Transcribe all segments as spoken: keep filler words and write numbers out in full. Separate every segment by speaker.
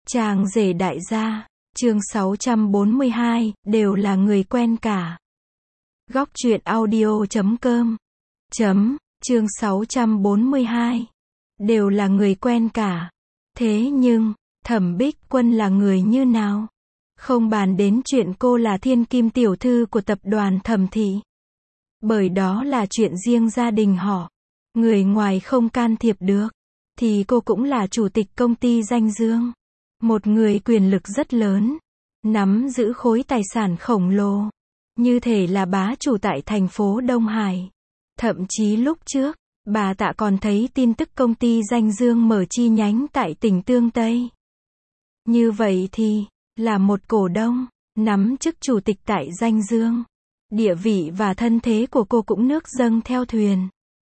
Speaker 1: Chàng rể đại gia, chương sáu trăm bốn mươi hai, đều là người quen cả. Góc truyện audio chấm com chấm, chương sáu trăm bốn mươi hai, đều là người quen cả. Thế nhưng, Thẩm Bích Quân là người như nào? Không bàn đến chuyện cô là thiên kim tiểu thư của tập đoàn Thẩm thị. Bởi đó là chuyện riêng gia đình họ. Người ngoài không can thiệp được. Thì cô cũng là chủ tịch công ty danh dương. Một người quyền lực rất lớn. Nắm giữ khối tài sản khổng lồ. Như thể là bá chủ tại thành phố Đông Hải. Thậm chí lúc trước, bà Tạ còn thấy tin tức công ty danh dương mở chi nhánh tại tỉnh Tương Tây. Như vậy thì, là một cổ đông, nắm chức chủ tịch tại danh dương. Địa vị và thân thế của cô cũng nước dâng theo thuyền.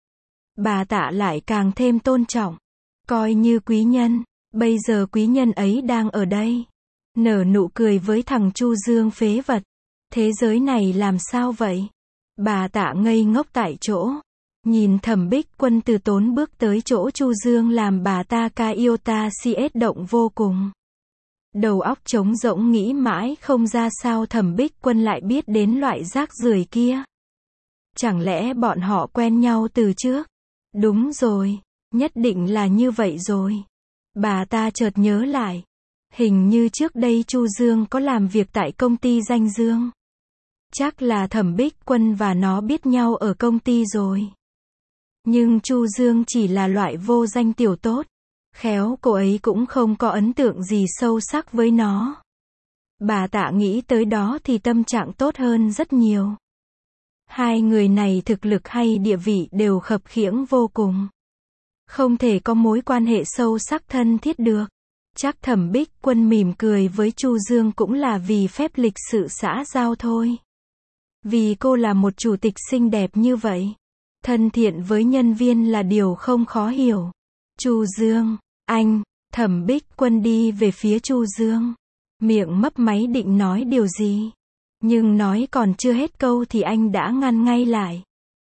Speaker 1: Bà Tạ lại càng thêm tôn trọng. Coi như quý nhân. Bây giờ quý nhân ấy đang ở đây. Nở nụ cười với thằng Chu Dương phế vật. Thế giới này làm sao vậy? Bà Tạ ngây ngốc tại chỗ. Nhìn Thẩm Bích Quân từ tốn bước tới chỗ Chu Dương làm bà ta ca yêu ta si ết động vô cùng. Đầu óc trống rỗng nghĩ mãi không ra sao Thẩm Bích Quân lại biết đến loại rác rưởi kia. Chẳng lẽ bọn họ quen nhau từ trước? Đúng rồi, nhất định là như vậy rồi. Bà ta chợt nhớ lại. Hình như trước đây Chu Dương có làm việc tại công ty danh dương. Chắc là Thẩm Bích Quân và nó biết nhau ở công ty rồi. Nhưng Chu Dương chỉ là loại vô danh tiểu tốt. Khéo cô ấy cũng không có ấn tượng gì sâu sắc với nó. Bà Tạ nghĩ tới đó thì tâm trạng tốt hơn rất nhiều. Hai người này thực lực hay địa vị đều khập khiễng vô cùng. Không thể có mối quan hệ sâu sắc thân thiết được. Chắc Thẩm Bích Quân mỉm cười với Chu Dương cũng là vì phép lịch sự xã giao thôi. Vì cô là một chủ tịch xinh đẹp như vậy. Thân thiện với nhân viên là điều không khó hiểu. Chu Dương, anh, Thẩm Bích Quân đi về phía Chu Dương. Miệng mấp máy định nói điều gì. Nhưng nói còn chưa hết câu thì anh đã ngăn ngay lại.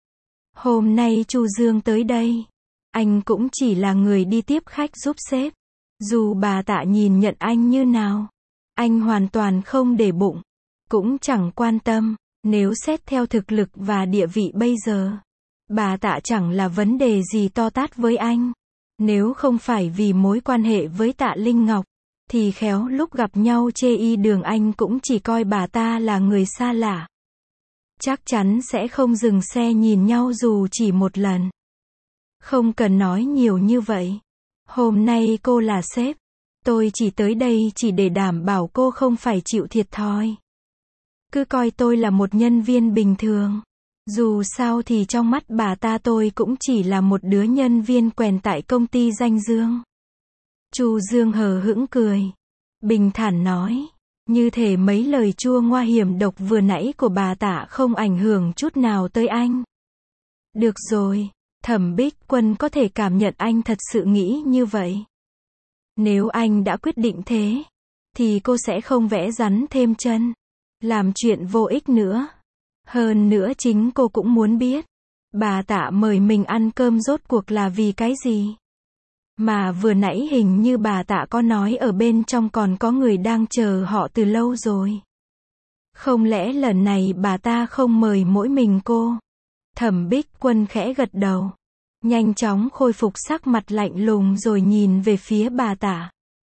Speaker 1: Hôm nay Chu Dương tới đây. Anh cũng chỉ là người đi tiếp khách giúp sếp. Dù bà Tạ nhìn nhận anh như nào. Anh hoàn toàn không để bụng. Cũng chẳng quan tâm. Nếu xét theo thực lực và địa vị bây giờ. Bà Tạ chẳng là vấn đề gì to tát với anh. Nếu không phải vì mối quan hệ với Tạ Linh Ngọc. Thì khéo lúc gặp nhau chê y đường anh cũng chỉ coi bà ta là người xa lạ. Chắc chắn sẽ không dừng xe nhìn nhau dù chỉ một lần. Không cần nói nhiều như vậy. Hôm nay cô là sếp. Tôi chỉ tới đây chỉ để đảm bảo cô không phải chịu thiệt thòi. Cứ coi tôi là một nhân viên bình thường. Dù sao thì trong mắt bà ta tôi cũng chỉ là một đứa nhân viên quèn tại công ty danh dương. Chu Dương hờ hững cười. Bình thản nói. Như thể mấy lời chua ngoa hiểm độc vừa nãy của bà Tạ không ảnh hưởng chút nào tới anh. Được rồi. Thẩm Bích Quân có thể cảm nhận anh thật sự nghĩ như vậy. Nếu anh đã quyết định thế. Thì cô sẽ không vẽ rắn thêm chân. Làm chuyện vô ích nữa. Hơn nữa chính cô cũng muốn biết. Bà Tạ mời mình ăn cơm rốt cuộc là vì cái gì? Mà vừa nãy hình như bà Tạ có nói ở bên trong còn có người đang chờ họ từ lâu rồi. Không lẽ lần này bà ta không mời mỗi mình cô? Thẩm Bích Quân khẽ gật đầu. Nhanh chóng khôi phục sắc mặt lạnh lùng rồi nhìn về phía bà Tạ.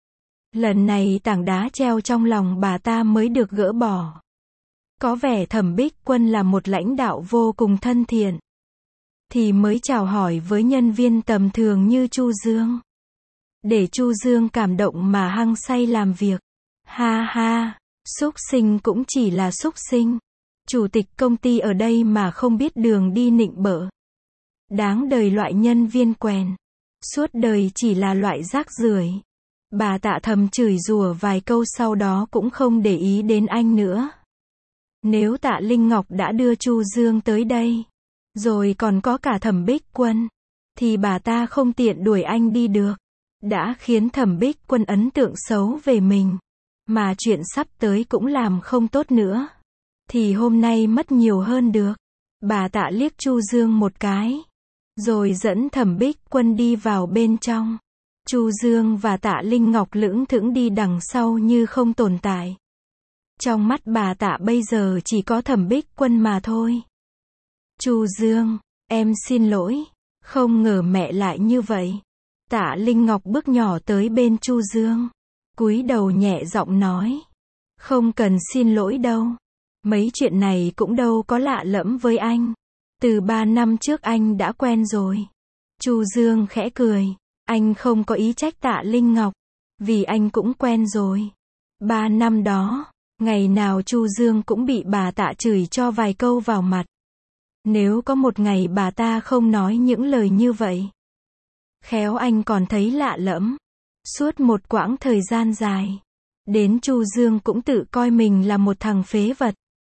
Speaker 1: Lần này tảng đá treo trong lòng bà ta mới được gỡ bỏ. Có vẻ Thẩm Bích Quân là một lãnh đạo vô cùng thân thiện. Thì mới chào hỏi với nhân viên tầm thường như Chu Dương. Để Chu Dương cảm động mà hăng say làm việc. Ha ha, súc sinh cũng chỉ là súc sinh. Chủ tịch công ty ở đây mà không biết đường đi nịnh bợ. Đáng đời loại nhân viên quèn. Suốt đời chỉ là loại rác rưởi. Bà Tạ thầm chửi rủa vài câu sau đó cũng không để ý đến anh nữa. Nếu Tạ Linh Ngọc đã đưa Chu Dương tới đây. Rồi còn có cả Thẩm Bích Quân. Thì bà ta không tiện đuổi anh đi được. Đã khiến Thẩm Bích Quân ấn tượng xấu về mình. Mà chuyện sắp tới cũng làm không tốt nữa. Thì hôm nay mất nhiều hơn được. Bà Tạ liếc Chu Dương một cái. Rồi dẫn Thẩm Bích Quân đi vào bên trong. Chu Dương và Tạ Linh Ngọc lững thững đi đằng sau như không tồn tại. Trong mắt bà Tạ bây giờ chỉ có Thẩm Bích Quân mà thôi. Chu Dương, em xin lỗi, không ngờ mẹ lại như vậy. Tạ Linh Ngọc bước nhỏ tới bên Chu Dương, cúi đầu nhẹ giọng nói. Không cần xin lỗi đâu. Mấy chuyện này cũng đâu có lạ lẫm với anh. Từ ba năm trước anh đã quen rồi. Chu Dương khẽ cười. Anh không có ý trách Tạ Linh Ngọc. Vì anh cũng quen rồi. Ba năm đó, ngày nào Chu Dương cũng bị bà Tạ chửi cho vài câu vào mặt. Nếu có một ngày bà ta không nói những lời như vậy, khéo anh còn thấy lạ lẫm. Suốt một quãng thời gian dài, đến Chu Dương cũng tự coi mình là một thằng phế vật.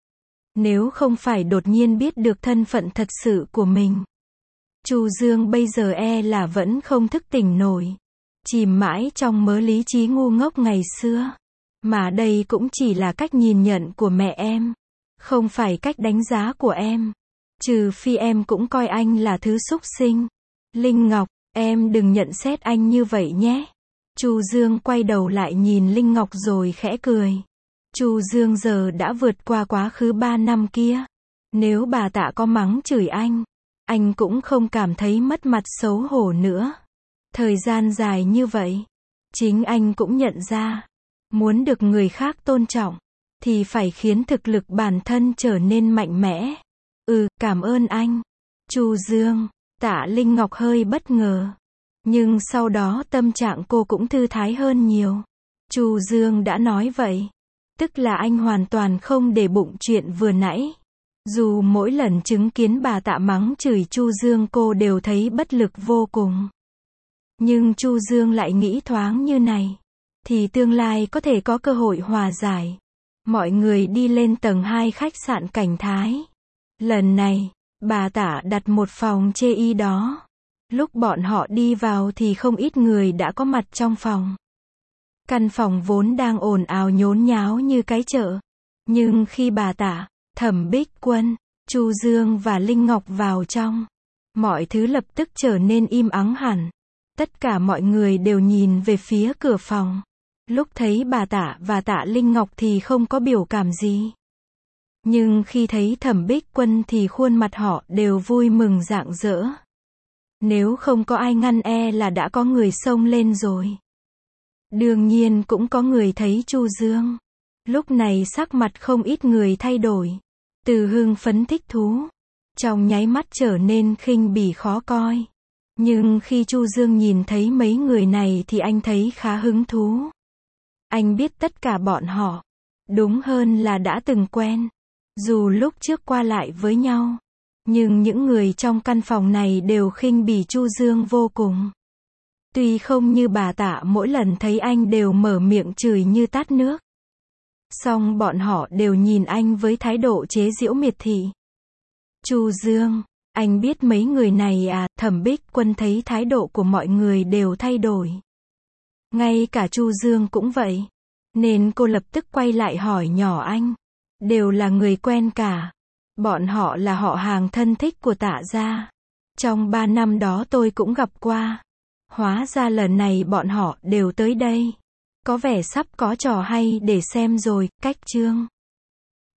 Speaker 1: Nếu không phải đột nhiên biết được thân phận thật sự của mình, Chu Dương bây giờ e là vẫn không thức tỉnh nổi, chìm mãi trong mớ lý trí ngu ngốc ngày xưa. Mà đây cũng chỉ là cách nhìn nhận của mẹ em, không phải cách đánh giá của em. Trừ phi em cũng coi anh là thứ súc sinh. Linh Ngọc, em đừng nhận xét anh như vậy nhé. Chu Dương quay đầu lại nhìn Linh Ngọc rồi khẽ cười. Chu Dương giờ đã vượt qua quá khứ ba năm kia. Nếu bà Tạ có mắng chửi anh, anh cũng không cảm thấy mất mặt xấu hổ nữa. Thời gian dài như vậy, chính anh cũng nhận ra, muốn được người khác tôn trọng, thì phải khiến thực lực bản thân trở nên mạnh mẽ. Ừ, cảm ơn anh. Chu Dương, Tạ Linh Ngọc hơi bất ngờ. Nhưng sau đó tâm trạng cô cũng thư thái hơn nhiều. Chu Dương đã nói vậy. Tức là anh hoàn toàn không để bụng chuyện vừa nãy. Dù mỗi lần chứng kiến bà Tạ mắng chửi Chu Dương cô đều thấy bất lực vô cùng. Nhưng Chu Dương lại nghĩ thoáng như này, thì tương lai có thể có cơ hội hòa giải. Mọi người đi lên tầng hai khách sạn Cảnh Thái. Lần này, bà Tạ đặt một phòng chê y đó. Lúc bọn họ đi vào thì không ít người đã có mặt trong phòng. Căn phòng vốn đang ồn ào nhốn nháo như cái chợ. Nhưng khi bà Tạ, Thẩm Bích Quân, Chu Dương và Linh Ngọc vào trong, mọi thứ lập tức trở nên im ắng hẳn. Tất cả mọi người đều nhìn về phía cửa phòng. Lúc thấy bà Tạ và Tạ Linh Ngọc thì không có biểu cảm gì. Nhưng khi thấy Thẩm Bích Quân thì khuôn mặt họ đều vui mừng rạng rỡ. Nếu không có ai ngăn e là đã có người xông lên rồi. Đương nhiên cũng có người thấy Chu Dương. Lúc này sắc mặt không ít người thay đổi. Từ hưng phấn thích thú, trong nháy mắt trở nên khinh bỉ khó coi. Nhưng khi Chu Dương nhìn thấy mấy người này thì anh thấy khá hứng thú. Anh biết tất cả bọn họ, đúng hơn là đã từng quen. Dù lúc trước qua lại với nhau, nhưng những người trong căn phòng này đều khinh bỉ Chu Dương vô cùng. Tuy không như bà Tạ mỗi lần thấy anh đều mở miệng chửi như tát nước. Song bọn họ đều nhìn anh với thái độ chế giễu miệt thị. Chu Dương, anh biết mấy người này à? Thẩm Bích Quân thấy thái độ của mọi người đều thay đổi. Ngay cả Chu Dương cũng vậy. Nên cô lập tức quay lại hỏi nhỏ anh. Đều là người quen cả. Bọn họ là họ hàng thân thích của Tạ gia. Trong ba năm đó tôi cũng gặp qua. Hóa ra lần này bọn họ đều tới đây. Có vẻ sắp có trò hay để xem rồi. Cách chương